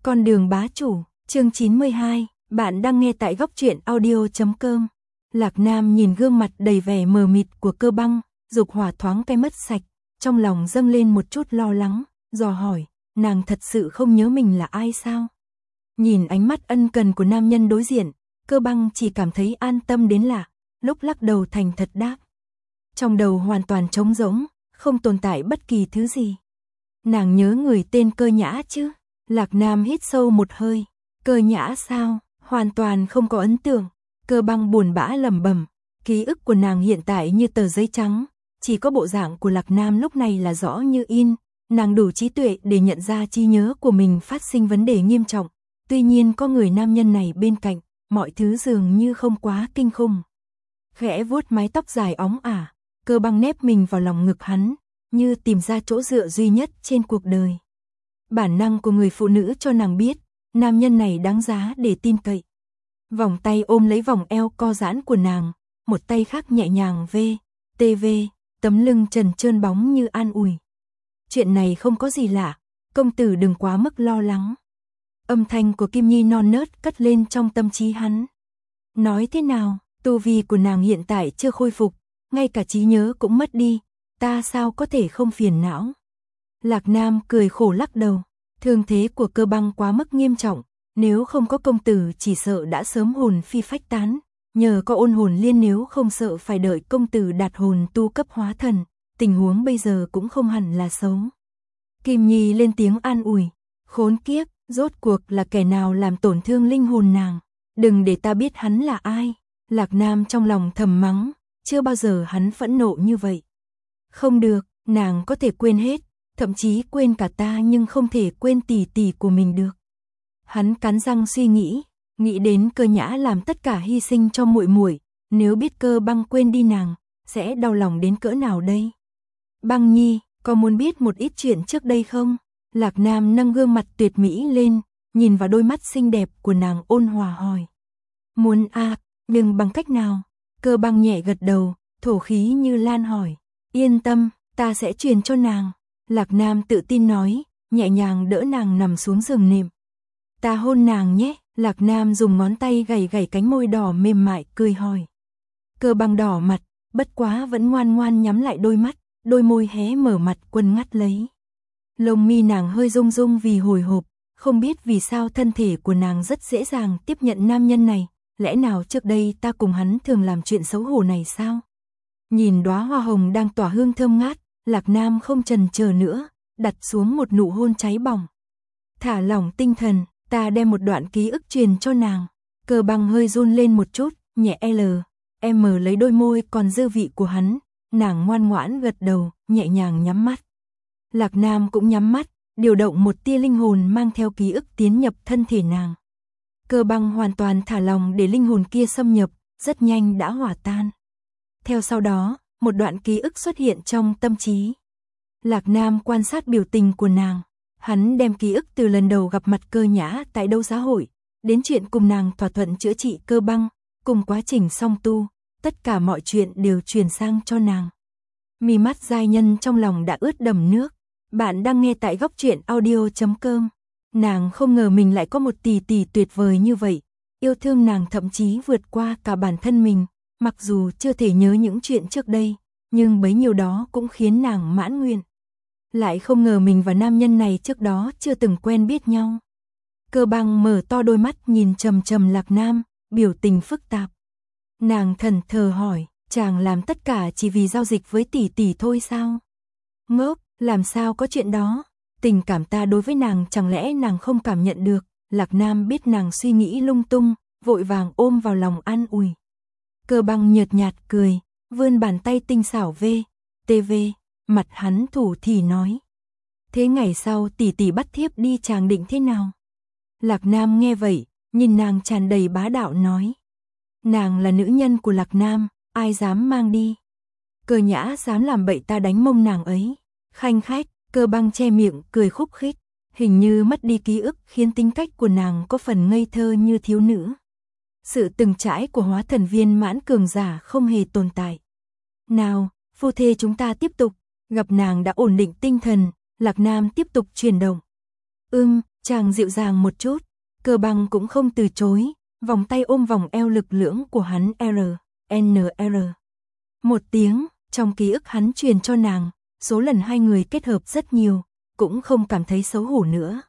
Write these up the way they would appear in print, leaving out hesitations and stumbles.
Con đường bá chủ, chương 92, bạn đang nghe tại góc truyện audio.com. Lạc Nam nhìn gương mặt đầy vẻ mờ mịt của Cơ Băng, dục hỏa thoáng cái mất sạch, trong lòng dâng lên một chút lo lắng, dò hỏi, nàng thật sự không nhớ mình là ai sao? Nhìn ánh mắt ân cần của nam nhân đối diện, Cơ Băng chỉ cảm thấy an tâm đến lạ, lúc lắc đầu thành thật đáp. Trong đầu hoàn toàn trống rỗng, không tồn tại bất kỳ thứ gì. Nàng nhớ người tên Cơ Nhã chứ? Lạc Nam hít sâu một hơi, Cơ Nhã sao? Hoàn toàn không có ấn tượng. Cơ Băng buồn bã lẩm bẩm, ký ức của nàng hiện tại như tờ giấy trắng, chỉ có bộ dạng của Lạc Nam lúc này là rõ như in, nàng đủ trí tuệ để nhận ra trí nhớ của mình phát sinh vấn đề nghiêm trọng, tuy nhiên có người nam nhân này bên cạnh, mọi thứ dường như không quá kinh khủng. Khẽ vuốt mái tóc dài óng ả, Cơ Băng nép mình vào lòng ngực hắn, như tìm ra chỗ dựa duy nhất trên cuộc đời. Bản năng của người phụ nữ cho nàng biết, nam nhân này đáng giá để tin cậy. Vòng tay ôm lấy vòng eo co giãn của nàng, một tay khác nhẹ nhàng tv, tấm lưng trần trơn bóng như an ủi. Chuyện này không có gì lạ, công tử đừng quá mức lo lắng. Âm thanh của Kim Nhi non nớt cất lên trong tâm trí hắn. Nói thế nào, tu vi của nàng hiện tại chưa khôi phục, ngay cả trí nhớ cũng mất đi, ta sao có thể không phiền não. Lạc Nam cười khổ lắc đầu, thương thế của Cơ Băng quá mức nghiêm trọng, nếu không có công tử chỉ sợ đã sớm hồn phi phách tán, nhờ có ôn hồn liên nếu không sợ phải đợi công tử đạt hồn tu cấp hóa thần, tình huống bây giờ cũng không hẳn là xấu. Kim Nhi lên tiếng an ủi, khốn kiếp, rốt cuộc là kẻ nào làm tổn thương linh hồn nàng, đừng để ta biết hắn là ai. Lạc Nam trong lòng thầm mắng, chưa bao giờ hắn phẫn nộ như vậy. Không được, nàng có thể quên hết, thậm chí quên cả ta nhưng không thể quên tỷ tỷ của mình được. Hắn cắn răng suy nghĩ đến Cơ Nhã làm tất cả hy sinh cho muội muội, nếu biết Cơ Băng quên đi nàng, sẽ đau lòng đến cỡ nào đây? Băng Nhi, có muốn biết một ít chuyện trước đây không? Lạc Nam nâng gương mặt tuyệt mỹ lên, nhìn vào đôi mắt xinh đẹp của nàng ôn hòa hỏi. Muốn à, nhưng bằng cách nào? Cơ Băng nhẹ gật đầu, thổ khí như lan hỏi. Yên tâm, ta sẽ truyền cho nàng. Lạc Nam tự tin nói, nhẹ nhàng đỡ nàng nằm xuống giường nệm. Ta hôn nàng nhé. Lạc Nam dùng ngón tay gảy gảy cánh môi đỏ mềm mại cười hỏi. Cơ Băng đỏ mặt, bất quá vẫn ngoan ngoan nhắm lại đôi mắt, đôi môi hé mở mặt quân ngắt lấy. Lông mi nàng hơi rung rung vì hồi hộp, không biết vì sao thân thể của nàng rất dễ dàng tiếp nhận nam nhân này, lẽ nào trước đây ta cùng hắn thường làm chuyện xấu hổ này sao? Nhìn đóa hoa hồng đang tỏa hương thơm ngát, Lạc Nam không chần chờ nữa, đặt xuống một nụ hôn cháy bỏng. Thả lỏng tinh thần, ta đem một đoạn ký ức truyền cho nàng. Cơ Băng hơi run lên một chút, nhẹ lấy đôi môi còn dư vị của hắn, nàng ngoan ngoãn gật đầu, nhẹ nhàng nhắm mắt. Lạc Nam cũng nhắm mắt, điều động một tia linh hồn mang theo ký ức tiến nhập thân thể nàng. Cơ Băng hoàn toàn thả lòng để linh hồn kia xâm nhập, rất nhanh đã hòa tan. Theo sau đó, một đoạn ký ức xuất hiện trong tâm trí. Lạc Nam quan sát biểu tình của nàng, hắn đem ký ức từ lần đầu gặp mặt Cơ Nhã tại đấu giá hội, đến chuyện cùng nàng thỏa thuận chữa trị Cơ Băng, cùng quá trình song tu, tất cả mọi chuyện đều truyền sang cho nàng. Mi mắt giai nhân trong lòng đã ướt đẫm nước. Bạn đang nghe tại góc truyện audio.com. Nàng không ngờ mình lại có một tỷ tỷ tuyệt vời như vậy, yêu thương nàng thậm chí vượt qua cả bản thân mình, mặc dù chưa thể nhớ những chuyện trước đây, nhưng bấy nhiêu đó cũng khiến nàng mãn nguyện. Lại không ngờ mình và nam nhân này trước đó chưa từng quen biết nhau. Cơ Băng mở to đôi mắt nhìn trầm trầm Lạc Nam, biểu tình phức tạp. Nàng thẫn thờ hỏi, chàng làm tất cả chỉ vì giao dịch với tỷ tỷ thôi sao? Ngốc, làm sao có chuyện đó? Tình cảm ta đối với nàng chẳng lẽ nàng không cảm nhận được? Lạc Nam biết nàng suy nghĩ lung tung, vội vàng ôm vào lòng an ủi. Cơ Băng nhợt nhạt cười, vươn bàn tay tinh xảo tv, mặt hắn thủ thỉ nói. Thế ngày sau tỷ tỷ bắt thiếp đi chàng định thế nào? Lạc Nam nghe vậy, nhìn nàng tràn đầy bá đạo nói. Nàng là nữ nhân của Lạc Nam, ai dám mang đi? Cơ Nhã dám làm bậy ta đánh mông nàng ấy. Khanh khách, Cơ Băng che miệng cười khúc khích, hình như mất đi ký ức khiến tính cách của nàng có phần ngây thơ như thiếu nữ. Sự từng trải của hóa thần viên mãn cường giả không hề tồn tại. Nào, phu thê chúng ta tiếp tục. Gặp nàng đã ổn định tinh thần, Lạc Nam tiếp tục chuyển động. Chàng dịu dàng một chút, Cơ Băng cũng không từ chối, vòng tay ôm vòng eo lực lưỡng của hắn NR. Một tiếng, trong ký ức hắn truyền cho nàng, số lần hai người kết hợp rất nhiều, cũng không cảm thấy xấu hổ nữa.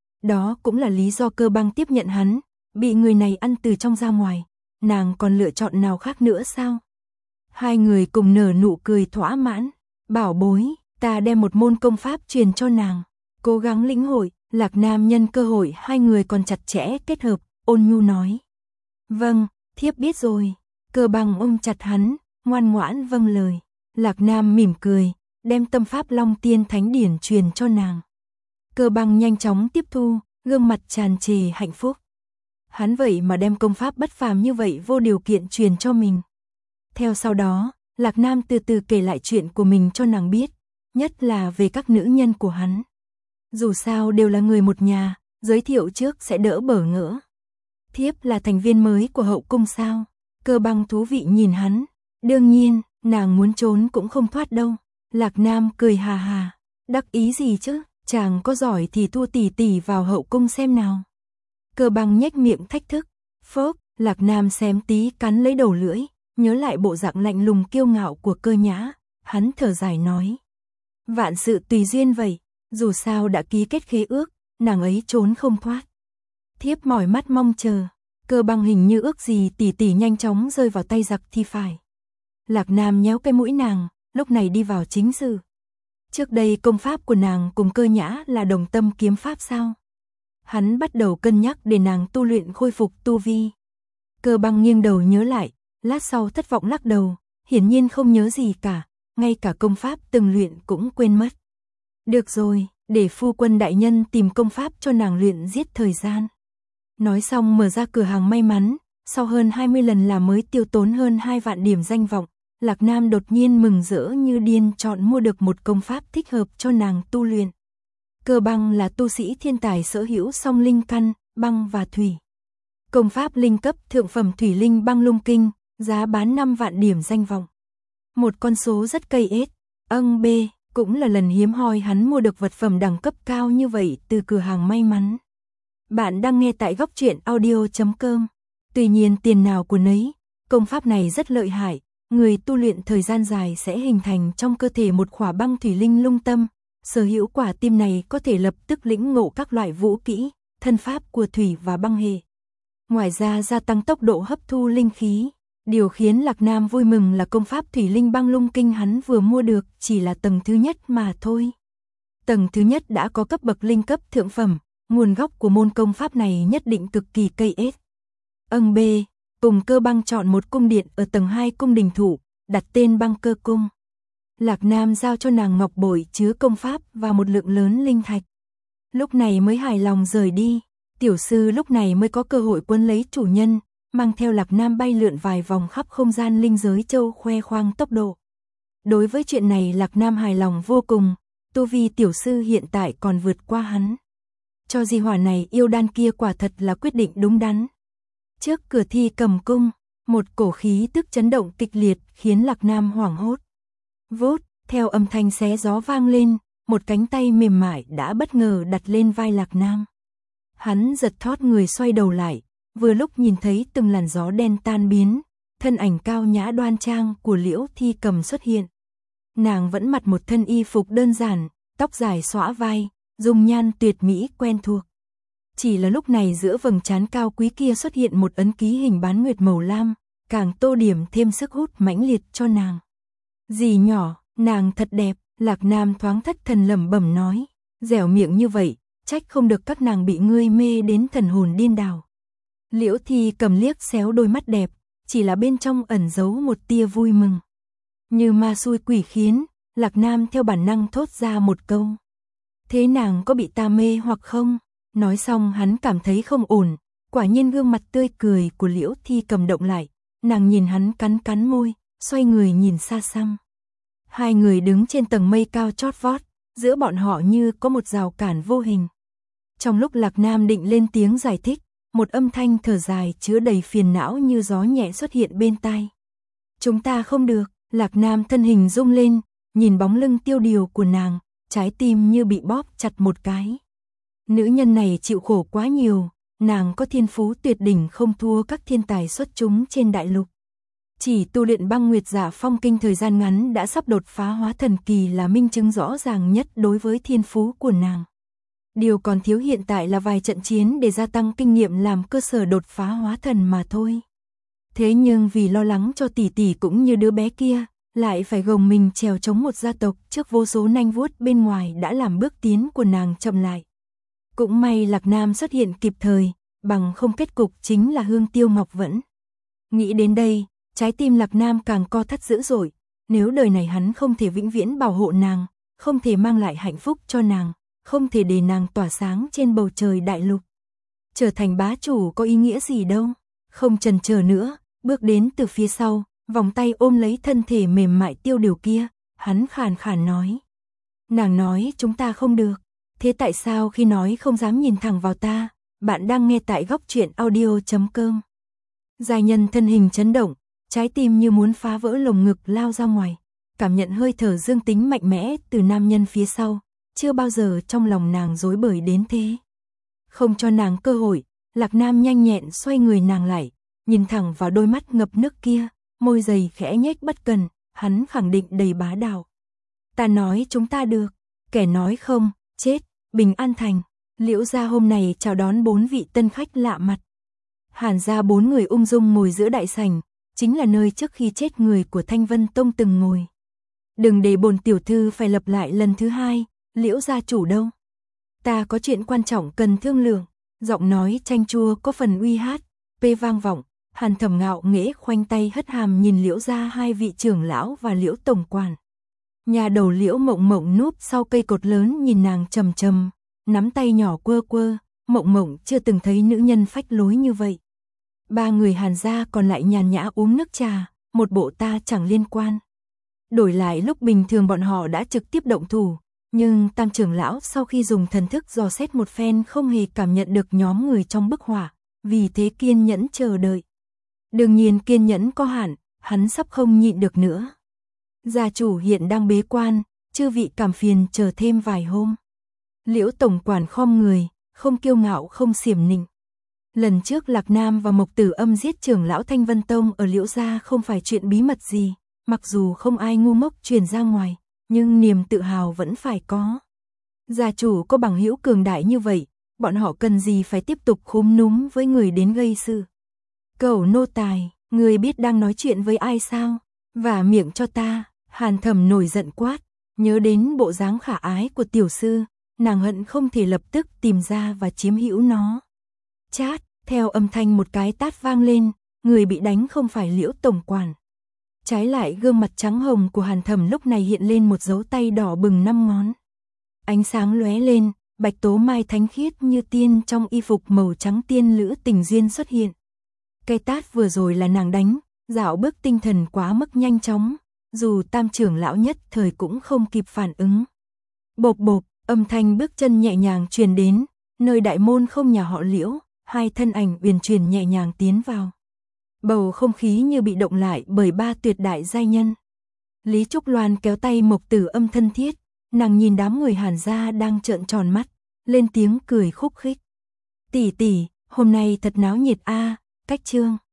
Đó cũng là lý do Cơ Băng tiếp nhận hắn, bị người này ăn từ trong ra ngoài, nàng còn lựa chọn nào khác nữa sao? Hai người cùng nở nụ cười thỏa mãn, bảo bối, ta đem một môn công pháp truyền cho nàng, cố gắng lĩnh hội. Lạc Nam nhân cơ hội hai người còn chặt chẽ kết hợp, ôn nhu nói. Vâng, thiếp biết rồi. Cơ Băng ôm chặt hắn, ngoan ngoãn vâng lời. Lạc Nam mỉm cười, đem tâm pháp Long Tiên Thánh Điển truyền cho nàng. Cơ Băng nhanh chóng tiếp thu, gương mặt tràn trề hạnh phúc. Hắn vậy mà đem công pháp bất phàm như vậy vô điều kiện truyền cho mình. Theo sau đó, Lạc Nam từ từ kể lại chuyện của mình cho nàng biết, nhất là về các nữ nhân của hắn. Dù sao đều là người một nhà, giới thiệu trước sẽ đỡ bỡ ngỡ. Thiếp là thành viên mới của hậu cung sao? Cơ Băng thú vị nhìn hắn. Đương nhiên, nàng muốn trốn cũng không thoát đâu. Lạc Nam cười hà hà. Đắc ý gì chứ, chàng có giỏi thì thua tỷ tỷ vào hậu cung xem nào. Cơ Băng nhếch miệng thách thức. Phốc, Lạc Nam xém tí cắn lấy đầu lưỡi, nhớ lại bộ dạng lạnh lùng kiêu ngạo của Cơ Nhã. Hắn thở dài nói. Vạn sự tùy duyên vậy. Dù sao đã ký kết khế ước, nàng ấy trốn không thoát. Thiếp mỏi mắt mong chờ. Cơ Băng hình như ước gì tỷ tỷ nhanh chóng rơi vào tay giặc thì phải. Lạc Nam nhéo cái mũi nàng, lúc này đi vào chính sự. Trước đây công pháp của nàng cùng Cơ Nhã là đồng tâm kiếm pháp sao? Hắn bắt đầu cân nhắc để nàng tu luyện khôi phục tu vi. Cơ Băng nghiêng đầu nhớ lại, lát sau thất vọng lắc đầu, hiển nhiên không nhớ gì cả, ngay cả công pháp từng luyện cũng quên mất. Được rồi, để phu quân đại nhân tìm công pháp cho nàng luyện giết thời gian. Nói xong mở ra cửa hàng may mắn, sau hơn 20 lần làm mới tiêu tốn hơn 2 vạn điểm danh vọng, Lạc Nam đột nhiên mừng rỡ như điên chọn mua được một công pháp thích hợp cho nàng tu luyện. Cơ Băng là tu sĩ thiên tài sở hữu song linh căn, băng và thủy. Công pháp linh cấp thượng phẩm thủy linh băng lung kinh, giá bán 5 vạn điểm danh vọng. Một con số rất cây ết, B. Cũng là lần hiếm hoi hắn mua được vật phẩm đẳng cấp cao như vậy từ cửa hàng may mắn. Bạn đang nghe tại góc truyện audio.com. Tuy nhiên tiền nào của nấy, công pháp này rất lợi hại, người tu luyện thời gian dài sẽ hình thành trong cơ thể một khỏa băng thủy linh lung tâm, sở hữu quả tim này có thể lập tức lĩnh ngộ các loại vũ kỹ, thân pháp của thủy và băng hệ. Ngoài ra gia tăng tốc độ hấp thu linh khí. Điều khiến Lạc Nam vui mừng là công pháp thủy linh băng lung kinh hắn vừa mua được chỉ là tầng thứ nhất mà thôi. Tầng thứ nhất đã có cấp bậc linh cấp thượng phẩm, nguồn gốc của môn công pháp này nhất định cực kỳ cây ết. B. Cùng Cơ Băng chọn một cung điện ở tầng 2 cung đình thủ, đặt tên Băng Cơ Cung. Lạc Nam giao cho nàng ngọc bội chứa công pháp và một lượng lớn linh thạch. Lúc này mới hài lòng rời đi, tiểu sư lúc này mới có cơ hội quấn lấy chủ nhân, mang theo Lạc Nam bay lượn vài vòng khắp không gian linh giới châu khoe khoang tốc độ. Đối với chuyện này Lạc Nam hài lòng vô cùng, tu vi tiểu sư hiện tại còn vượt qua hắn. Cho di hỏa này yêu đan kia quả thật là quyết định đúng đắn. Trước cửa Thi Cầm cung, một cổ khí tức chấn động kịch liệt khiến Lạc Nam hoảng hốt. Vút, theo âm thanh xé gió vang lên, một cánh tay mềm mại đã bất ngờ đặt lên vai Lạc Nam. Hắn giật thót người xoay đầu lại, vừa lúc nhìn thấy từng làn gió đen tan biến, thân ảnh cao nhã đoan trang của Liễu Thi Cầm xuất hiện. Nàng vẫn mặc một thân y phục đơn giản, tóc dài xõa vai, dung nhan tuyệt mỹ quen thuộc. Chỉ là lúc này giữa vầng trán cao quý kia xuất hiện một ấn ký hình bán nguyệt màu lam, càng tô điểm thêm sức hút mãnh liệt cho nàng. Dì nhỏ, nàng thật đẹp, Lạc Nam thoáng thất thần lẩm bẩm nói, dẻo miệng như vậy, trách không được các nàng bị ngươi mê đến thần hồn điên đảo. Liễu Thi Cầm liếc xéo đôi mắt đẹp, chỉ là bên trong ẩn giấu một tia vui mừng. Như ma xui quỷ khiến, Lạc Nam theo bản năng thốt ra một câu. Thế nàng có bị ta mê hoặc không? Nói xong hắn cảm thấy không ổn, quả nhiên gương mặt tươi cười của Liễu Thi Cầm động lại, nàng nhìn hắn cắn cắn môi, xoay người nhìn xa xăm. Hai người đứng trên tầng mây cao chót vót, giữa bọn họ như có một rào cản vô hình. Trong lúc Lạc Nam định lên tiếng giải thích, một âm thanh thở dài chứa đầy phiền não như gió nhẹ xuất hiện bên tai. Chúng ta không được, Lạc Nam thân hình rung lên, nhìn bóng lưng tiêu điều của nàng, trái tim như bị bóp chặt một cái. Nữ nhân này chịu khổ quá nhiều, nàng có thiên phú tuyệt đỉnh không thua các thiên tài xuất chúng trên đại lục. Chỉ tu luyện băng nguyệt giả phong kinh thời gian ngắn đã sắp đột phá hóa thần kỳ là minh chứng rõ ràng nhất đối với thiên phú của nàng. Điều còn thiếu hiện tại là vài trận chiến để gia tăng kinh nghiệm làm cơ sở đột phá hóa thần mà thôi. Thế nhưng vì lo lắng cho tỷ tỷ cũng như đứa bé kia, lại phải gồng mình trèo chống một gia tộc trước vô số nanh vuốt bên ngoài đã làm bước tiến của nàng chậm lại. Cũng may Lạc Nam xuất hiện kịp thời, bằng không kết cục chính là Hương Tiêu Ngọc Vẫn. Nghĩ đến đây, trái tim Lạc Nam càng co thắt dữ dội, nếu đời này hắn không thể vĩnh viễn bảo hộ nàng, không thể mang lại hạnh phúc cho nàng, không thể để nàng tỏa sáng trên bầu trời đại lục. Trở thành bá chủ có ý nghĩa gì đâu, không chần chờ nữa, bước đến từ phía sau, vòng tay ôm lấy thân thể mềm mại Tiêu Điều kia, hắn khàn khàn nói. Nàng nói chúng ta không được, thế tại sao khi nói không dám nhìn thẳng vào ta? Bạn đang nghe tại góc truyện audio.com. Giai nhân thân hình chấn động, trái tim như muốn phá vỡ lồng ngực lao ra ngoài, cảm nhận hơi thở dương tính mạnh mẽ từ nam nhân phía sau, chưa bao giờ trong lòng nàng rối bời đến thế. Không cho nàng cơ hội, Lạc Nam nhanh nhẹn xoay người nàng lại, nhìn thẳng vào đôi mắt ngập nước kia, môi dày khẽ nhếch bất cần, hắn khẳng định đầy bá đạo. Ta nói chúng ta được, kẻ nói không, chết, bình an thành. Liễu gia hôm nay chào đón 4 vị tân khách lạ mặt. Hàn gia 4 người ung dung ngồi giữa đại sảnh, chính là nơi trước khi chết người của Thanh Vân Tông từng ngồi. Đừng để bổn tiểu thư phải lặp lại lần thứ hai, Liễu gia chủ đâu? Ta có chuyện quan trọng cần thương lượng. Giọng nói chanh chua có phần uy hát, vang vọng. Hàn Thẩm ngạo nghễ khoanh tay hất hàm nhìn Liễu gia hai vị trưởng lão và Liễu tổng quản. Nhà đầu Liễu Mộng Mộng núp sau cây cột lớn nhìn nàng trầm trầm, nắm tay nhỏ quơ quơ, Mộng Mộng chưa từng thấy nữ nhân phách lối như vậy. 3 người Hàn gia còn lại nhàn nhã uống nước trà, một bộ ta chẳng liên quan. Đổi lại lúc bình thường bọn họ đã trực tiếp động thủ, nhưng Tam trưởng lão sau khi dùng thần thức dò xét một phen không hề cảm nhận được nhóm người trong bức hỏa, vì thế kiên nhẫn chờ đợi. Đương nhiên kiên nhẫn có hạn, hắn sắp không nhịn được nữa. Gia chủ hiện đang bế quan, chư vị cảm phiền chờ thêm vài hôm. Liễu tổng quản khom người, không kiêu ngạo không xiểm nịnh. Lần trước Lạc Nam và Mộc Tử Âm giết trưởng lão Thanh Vân Tông ở Liễu gia không phải chuyện bí mật gì, mặc dù không ai ngu ngốc truyền ra ngoài, nhưng niềm tự hào vẫn phải có. Gia chủ có bằng hữu cường đại như vậy, bọn họ cần gì phải tiếp tục khúm núm với người đến gây sự. Cẩu nô tài, người biết đang nói chuyện với ai sao? Vả miệng cho ta. Hàn Thẩm nổi giận quát, nhớ đến bộ dáng khả ái của tiểu sư, nàng hận không thể lập tức tìm ra và chiếm hữu nó. Chát, theo âm thanh một cái tát vang lên, người bị đánh không phải Liễu tổng quản. Trái lại gương mặt trắng hồng của Hàn Thẩm lúc này hiện lên một dấu tay đỏ bừng 5 ngón. Ánh sáng lóe lên, bạch tố mai thánh khiết như tiên trong y phục màu trắng tiên lữ tình duyên xuất hiện. Cái tát vừa rồi là nàng đánh, dạo bước tinh thần quá mức nhanh chóng, dù Tam trưởng lão nhất thời cũng không kịp phản ứng. Bộp bộp, âm thanh bước chân nhẹ nhàng truyền đến, nơi đại môn không nhà họ Liễu, hai thân ảnh uyển chuyển nhẹ nhàng tiến vào. Bầu không khí như bị động lại bởi 3 tuyệt đại giai nhân. Lý Trúc Loan kéo tay Mộc Tử Âm thân thiết, nàng nhìn đám người Hàn gia đang trợn tròn mắt, lên tiếng cười khúc khích. Tỷ tỷ, hôm nay thật náo nhiệt a, cách trương.